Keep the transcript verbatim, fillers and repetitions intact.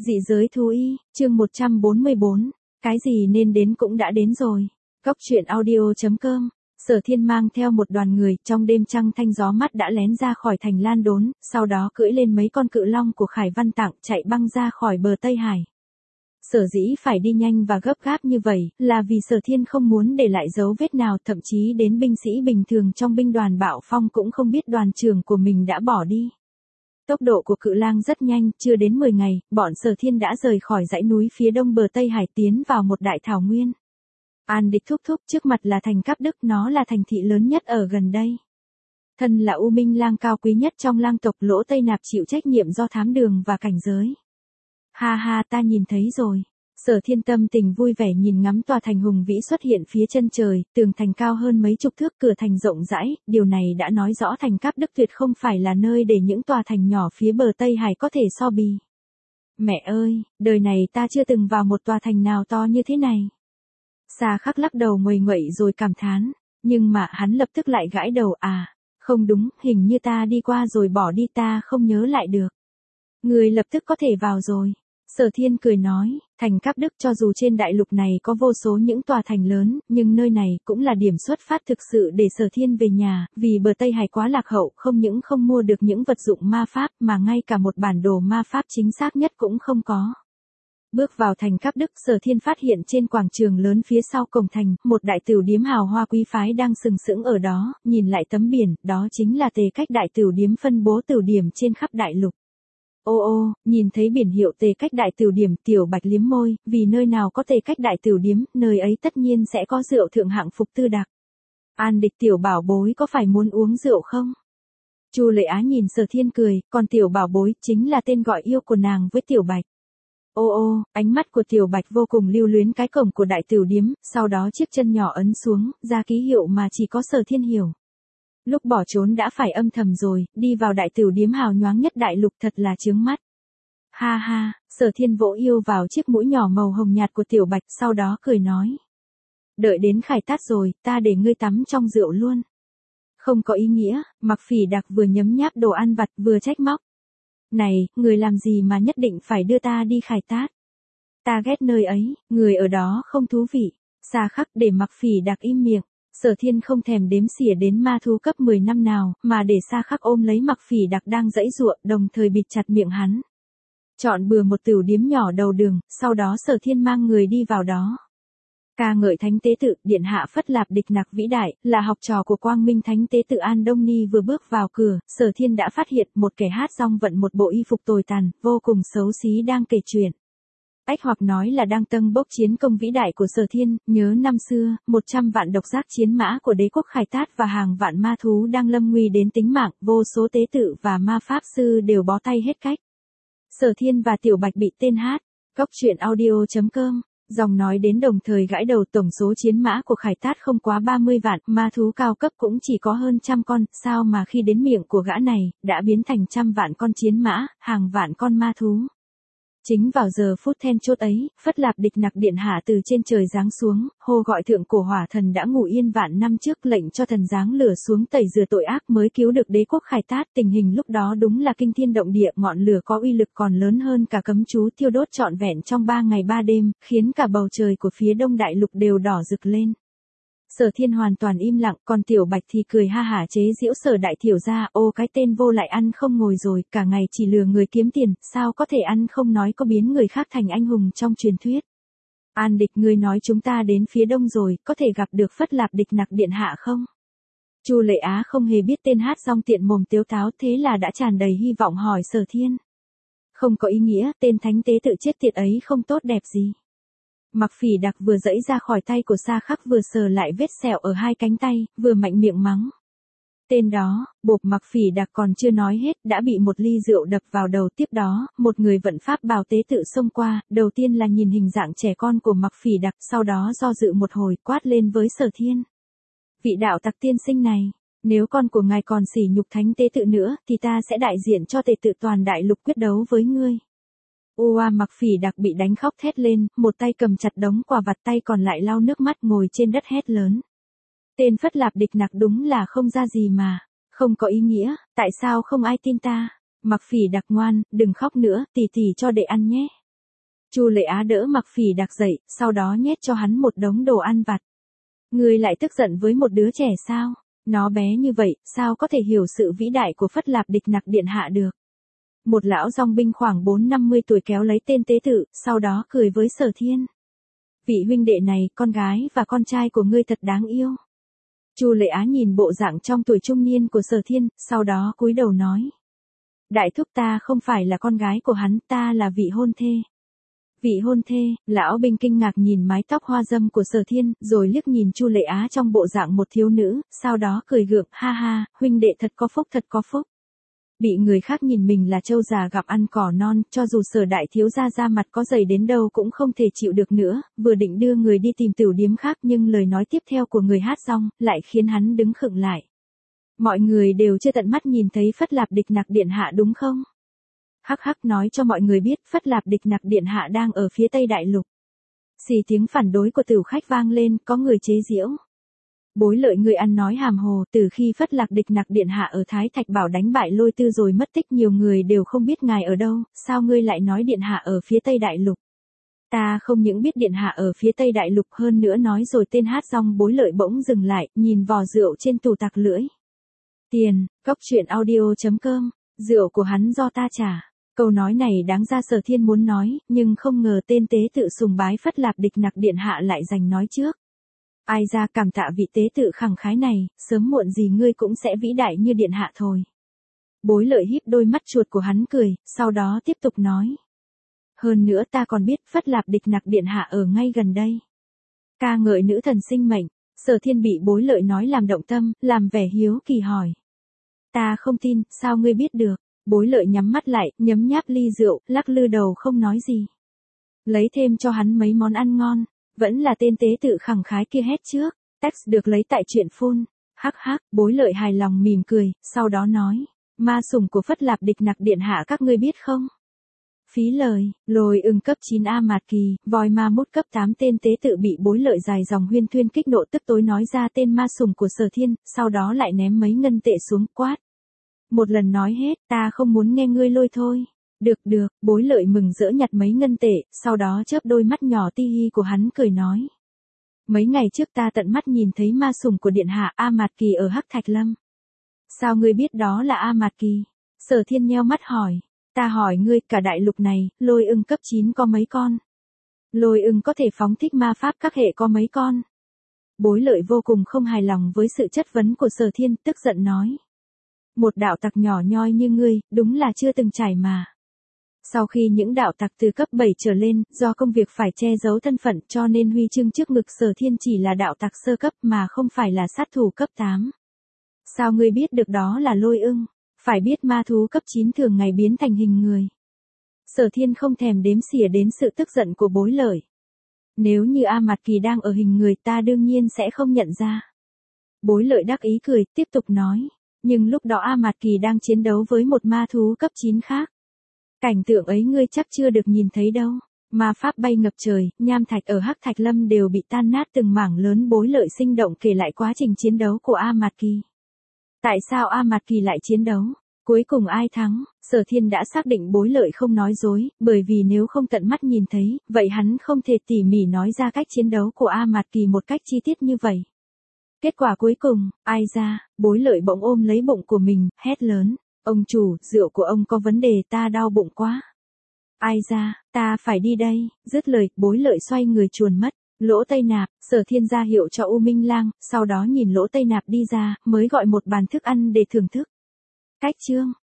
Dị giới thú y, chương một trăm bốn mươi bốn, cái gì nên đến cũng đã đến rồi. Cốc truyện audio.com, Sở Thiên mang theo một đoàn người, trong đêm trăng thanh gió mắt đã lén ra khỏi thành Lan Đốn, sau đó cưỡi lên mấy con cự long của Khải Văn Tặng chạy băng ra khỏi bờ Tây Hải. Sở dĩ phải đi nhanh và gấp gáp như vậy, là vì Sở Thiên không muốn để lại dấu vết nào, thậm chí đến binh sĩ bình thường trong binh đoàn Bạo Phong cũng không biết đoàn trưởng của mình đã bỏ đi. Tốc độ của cự lang rất nhanh, chưa đến mười ngày, bọn Sở Thiên đã rời khỏi dãy núi phía đông bờ Tây Hải tiến vào một đại thảo nguyên. An Địch thúc thúc, trước mặt là thành Cáp Đức, nó là thành thị lớn nhất ở gần đây. Thân là U Minh lang cao quý nhất trong lang tộc, Lỗ Tây Nạp chịu trách nhiệm do thám đường và cảnh giới. Ha ha, ta nhìn thấy rồi. Sở Thiên tâm tình vui vẻ nhìn ngắm tòa thành hùng vĩ xuất hiện phía chân trời, tường thành cao hơn mấy chục thước, cửa thành rộng rãi, điều này đã nói rõ thành Cáp Đức tuyệt không phải là nơi để những tòa thành nhỏ phía bờ Tây Hải có thể so bì. Mẹ ơi, đời này ta chưa từng vào một tòa thành nào to như thế này. Sa Khắc lắc đầu nguầy nguậy rồi cảm thán, nhưng mà hắn lập tức lại gãi đầu, à, không đúng, hình như ta đi qua rồi bỏ đi, ta không nhớ lại được. Người lập tức có thể vào rồi. Sở Thiên cười nói, thành Cáp Đức cho dù trên đại lục này có vô số những tòa thành lớn, nhưng nơi này cũng là điểm xuất phát thực sự để Sở Thiên về nhà, vì bờ Tây Hải quá lạc hậu, không những không mua được những vật dụng ma pháp mà ngay cả một bản đồ ma pháp chính xác nhất cũng không có. Bước vào thành Cáp Đức, Sở Thiên phát hiện trên quảng trường lớn phía sau cổng thành, một đại tửu điếm hào hoa quý phái đang sừng sững ở đó, nhìn lại tấm biển, đó chính là Tề Cách Đại Tửu Điếm phân bố tửu điểm trên khắp đại lục. Ô ô, nhìn thấy biển hiệu Tề Cách Đại Tửu Điểm, Tiểu Bạch liếm môi, vì nơi nào có Tề Cách Đại Tửu Điếm, nơi ấy tất nhiên sẽ có rượu thượng hạng phục tư đặc. An Địch tiểu bảo bối có phải muốn uống rượu không? Chu Lệ Á nhìn Sở Thiên cười, còn tiểu bảo bối chính là tên gọi yêu của nàng với Tiểu Bạch. Ô ô, ánh mắt của Tiểu Bạch vô cùng lưu luyến cái cổng của Đại Tửu Điếm, sau đó chiếc chân nhỏ ấn xuống, ra ký hiệu mà chỉ có Sở Thiên hiểu. Lúc bỏ trốn đã phải âm thầm rồi, đi vào đại tửu điếm hào nhoáng nhất đại lục thật là chướng mắt. Ha ha, Sở Thiên vỗ yêu vào chiếc mũi nhỏ màu hồng nhạt của Tiểu Bạch, sau đó cười nói. Đợi đến Khải Tát rồi, ta để ngươi tắm trong rượu luôn. Không có ý nghĩa, Mặc Phỉ Đặc vừa nhấm nháp đồ ăn vặt vừa trách móc. Này, người làm gì mà nhất định phải đưa ta đi Khải Tát? Ta ghét nơi ấy, người ở đó không thú vị. Sa Khắc để Mặc Phỉ Đặc im miệng. Sở Thiên không thèm đếm xỉa đến ma thú cấp mười năm nào, mà để Sa Khắc ôm lấy Mặc Phỉ Đặc đang giãy giụa, đồng thời bịt chặt miệng hắn. Chọn bừa một tửu điếm nhỏ đầu đường, sau đó Sở Thiên mang người đi vào đó. Ca ngợi Thánh Tế Tự, điện hạ Phất Lạp Địch Nặc vĩ đại, là học trò của Quang Minh Thánh Tế Tự An Đông Ni vừa bước vào cửa, Sở Thiên đã phát hiện một kẻ hát song vận một bộ y phục tồi tàn, vô cùng xấu xí đang kể chuyện. Ách hoặc nói là đang tâng bốc chiến công vĩ đại của Sở Thiên, nhớ năm xưa, một trăm vạn độc giác chiến mã của đế quốc Khải Tát và hàng vạn ma thú đang lâm nguy đến tính mạng, vô số tế tự và ma pháp sư đều bó tay hết cách. Sở Thiên và Tiểu Bạch bị tên hát. Cốc truyện audio.com, dòng nói đến đồng thời gãi đầu, tổng số chiến mã của Khải Tát không quá ba mươi vạn, ma thú cao cấp cũng chỉ có hơn trăm con, sao mà khi đến miệng của gã này, đã biến thành trăm vạn con chiến mã, hàng vạn con ma thú. Chính vào giờ phút then chốt ấy, Phất Lạp Địch Nặc điện hạ từ trên trời giáng xuống, hô gọi thượng cổ hỏa thần đã ngủ yên vạn năm trước, lệnh cho thần giáng lửa xuống tẩy rửa tội ác mới cứu được đế quốc Khải Tát. Tình hình lúc đó đúng là kinh thiên động địa, ngọn lửa có uy lực còn lớn hơn cả cấm chú thiêu đốt trọn vẹn trong ba ngày ba đêm, khiến cả bầu trời của phía đông đại lục đều đỏ rực lên. Sở Thiên hoàn toàn im lặng, còn Tiểu Bạch thì cười ha hả chế giễu Sở đại thiểu gia, ô cái tên vô lại ăn không ngồi rồi, cả ngày chỉ lừa người kiếm tiền, sao có thể ăn không nói, có biến người khác thành anh hùng trong truyền thuyết. An Địch, ngươi nói chúng ta đến phía đông rồi, có thể gặp được Phất Lạp Địch Nặc điện hạ không? Chu Lệ Á không hề biết tên hát song tiện mồm tiếu táo, thế là đã tràn đầy hy vọng hỏi Sở Thiên. Không có ý nghĩa, tên thánh tế tự chết tiệt ấy không tốt đẹp gì. Mặc Phỉ Đặc vừa giãy ra khỏi tay của Sa Khắc, vừa sờ lại vết sẹo ở hai cánh tay, vừa mạnh miệng mắng. Tên đó, bộp. Mặc Phỉ Đặc còn chưa nói hết, đã bị một ly rượu đập vào đầu, tiếp đó, một người vận pháp bào tế tự xông qua, đầu tiên là nhìn hình dạng trẻ con của Mặc Phỉ Đặc, sau đó do dự một hồi, quát lên với Sở Thiên. Vị đạo tặc tiên sinh này, nếu con của ngài còn sỉ nhục thánh tế tự nữa, thì ta sẽ đại diện cho tế tự toàn đại lục quyết đấu với ngươi. Ua, Mặc Phỉ Đặc bị đánh khóc thét lên, một tay cầm chặt đống quà vặt, tay còn lại lau nước mắt, ngồi trên đất hét lớn. Tên Phất Lạp Địch Nặc đúng là không ra gì mà, không có ý nghĩa, tại sao không ai tin ta? Mặc Phỉ Đặc ngoan, đừng khóc nữa, tỉ tỉ cho đệ ăn nhé. Chu Lệ Á đỡ Mặc Phỉ Đạc dậy, sau đó nhét cho hắn một đống đồ ăn vặt. Ngươi lại tức giận với một đứa trẻ sao? Nó bé như vậy, sao có thể hiểu sự vĩ đại của Phất Lạp Địch Nặc điện hạ được? Một lão dòng binh khoảng bốn năm mươi tuổi kéo lấy tên tế tự, sau đó cười với Sở Thiên. Vị huynh đệ này, con gái và con trai của ngươi thật đáng yêu. Chu Lệ Á nhìn bộ dạng trong tuổi trung niên của Sở Thiên, sau đó cúi đầu nói. Đại thúc ta không phải là con gái của hắn, ta là vị hôn thê. Vị hôn thê, lão binh kinh ngạc nhìn mái tóc hoa dâm của Sở Thiên, rồi liếc nhìn Chu Lệ Á trong bộ dạng một thiếu nữ, sau đó cười gượng, ha ha, huynh đệ thật có phúc thật có phúc. Bị người khác nhìn mình là trâu già gặp ăn cỏ non, cho dù Sở đại thiếu gia ra mặt có dày đến đâu cũng không thể chịu được nữa, vừa định đưa người đi tìm tiểu điếm khác nhưng lời nói tiếp theo của người hát rong, lại khiến hắn đứng khựng lại. Mọi người đều chưa tận mắt nhìn thấy Phất Lạp Địch Nặc điện hạ đúng không? Hắc hắc nói cho mọi người biết Phất Lạp Địch Nặc điện hạ đang ở phía Tây Đại Lục. Xì tiếng phản đối của tiểu khách vang lên, có người chế giễu. Bối Lợi người ăn nói hàm hồ, từ khi Phất Lạp Địch Nặc điện hạ ở Thái Thạch Bảo đánh bại Lôi Tư rồi mất tích, nhiều người đều không biết ngài ở đâu, sao ngươi lại nói điện hạ ở phía Tây Đại Lục? Ta không những biết điện hạ ở phía Tây Đại Lục, hơn nữa nói rồi tên hát rong Bối Lợi bỗng dừng lại, nhìn vò rượu trên tủ tặc lưỡi. Tiền, góc truyện audio chấm com, rượu của hắn do ta trả. Câu nói này đáng ra Sở Thiên muốn nói, nhưng không ngờ tên tế tự sùng bái Phất Lạp Địch Nặc điện hạ lại giành nói trước. Ai ra cảm tạ vị tế tự khẳng khái này, sớm muộn gì ngươi cũng sẽ vĩ đại như điện hạ thôi. Bối Lợi híp đôi mắt chuột của hắn cười, sau đó tiếp tục nói. Hơn nữa ta còn biết Phất Lạp Địch Nặc điện hạ ở ngay gần đây. Ca ngợi nữ thần sinh mệnh. Sở Thiên bị Bối Lợi nói làm động tâm, làm vẻ hiếu kỳ hỏi. Ta không tin, sao ngươi biết được? Bối Lợi nhắm mắt lại, nhấm nháp ly rượu, lắc lư đầu không nói gì. Lấy thêm cho hắn mấy món ăn ngon, vẫn là tên tế tự khẳng khái kia hét trước. Text được lấy tại truyện phun. Hắc hắc, Bối Lợi hài lòng mỉm cười, sau đó nói. Ma sủng của Phất Lạp Địch Nặc điện hạ các ngươi biết không? Phí lời, Lôi Ưng cấp chín A Mạt Kỳ, voi ma mốt cấp tám tên tế tự bị Bối Lợi dài dòng huyên thuyên kích nộ tức tối nói ra tên ma sủng của Sở Thiên, sau đó lại ném mấy ngân tệ xuống quát. Một lần nói hết, ta không muốn nghe ngươi lôi thôi. Được được, Bối Lợi mừng rỡ nhặt mấy ngân tệ, sau đó chớp đôi mắt nhỏ ti hi của hắn cười nói. Mấy ngày trước ta tận mắt nhìn thấy ma sủng của điện hạ A Mạt Kỳ ở Hắc Thạch Lâm. Sao ngươi biết đó là A Mạt Kỳ? Sở Thiên nheo mắt hỏi. Ta hỏi ngươi, cả đại lục này, Lôi Ưng cấp chín có mấy con? Lôi Ưng có thể phóng thích ma pháp các hệ có mấy con? Bối Lợi vô cùng không hài lòng với sự chất vấn của Sở Thiên, tức giận nói. Một đạo tặc nhỏ nhoi như ngươi, đúng là chưa từng trải mà. Sau khi những đạo tặc từ cấp bảy trở lên, do công việc phải che giấu thân phận cho nên huy chương trước ngực Sở Thiên chỉ là đạo tặc sơ cấp mà không phải là sát thủ cấp tám. Sao ngươi biết được đó là Lôi Ưng? Phải biết ma thú cấp chín thường ngày biến thành hình người. Sở Thiên không thèm đếm xỉa đến sự tức giận của Bối Lợi. Nếu như A Mạt Kỳ đang ở hình người ta đương nhiên sẽ không nhận ra. Bối Lợi đắc ý cười, tiếp tục nói. Nhưng lúc đó A Mạt Kỳ đang chiến đấu với một ma thú cấp chín khác. Cảnh tượng ấy ngươi chắc chưa được nhìn thấy đâu. Ma pháp bay ngập trời, nham thạch ở Hắc Thạch Lâm đều bị tan nát từng mảng lớn. Bối Lợi sinh động kể lại quá trình chiến đấu của A Mạt Kỳ. Tại sao A Mạt Kỳ lại chiến đấu? Cuối cùng ai thắng? Sở Thiên đã xác định Bối Lợi không nói dối, bởi vì nếu không tận mắt nhìn thấy, vậy hắn không thể tỉ mỉ nói ra cách chiến đấu của A Mạt Kỳ một cách chi tiết như vậy. Kết quả cuối cùng, ai ra, Bối Lợi bỗng ôm lấy bụng của mình, hét lớn. Ông chủ, rượu của ông có vấn đề, ta đau bụng quá. Ai ra, ta phải đi đây, dứt lời, Bối Lợi xoay người chuồn mất. Lỗ Tây Nạp, Sở Thiên ra hiệu cho U Minh Lang, sau đó nhìn Lỗ Tây Nạp đi ra, mới gọi một bàn thức ăn để thưởng thức. Cách chương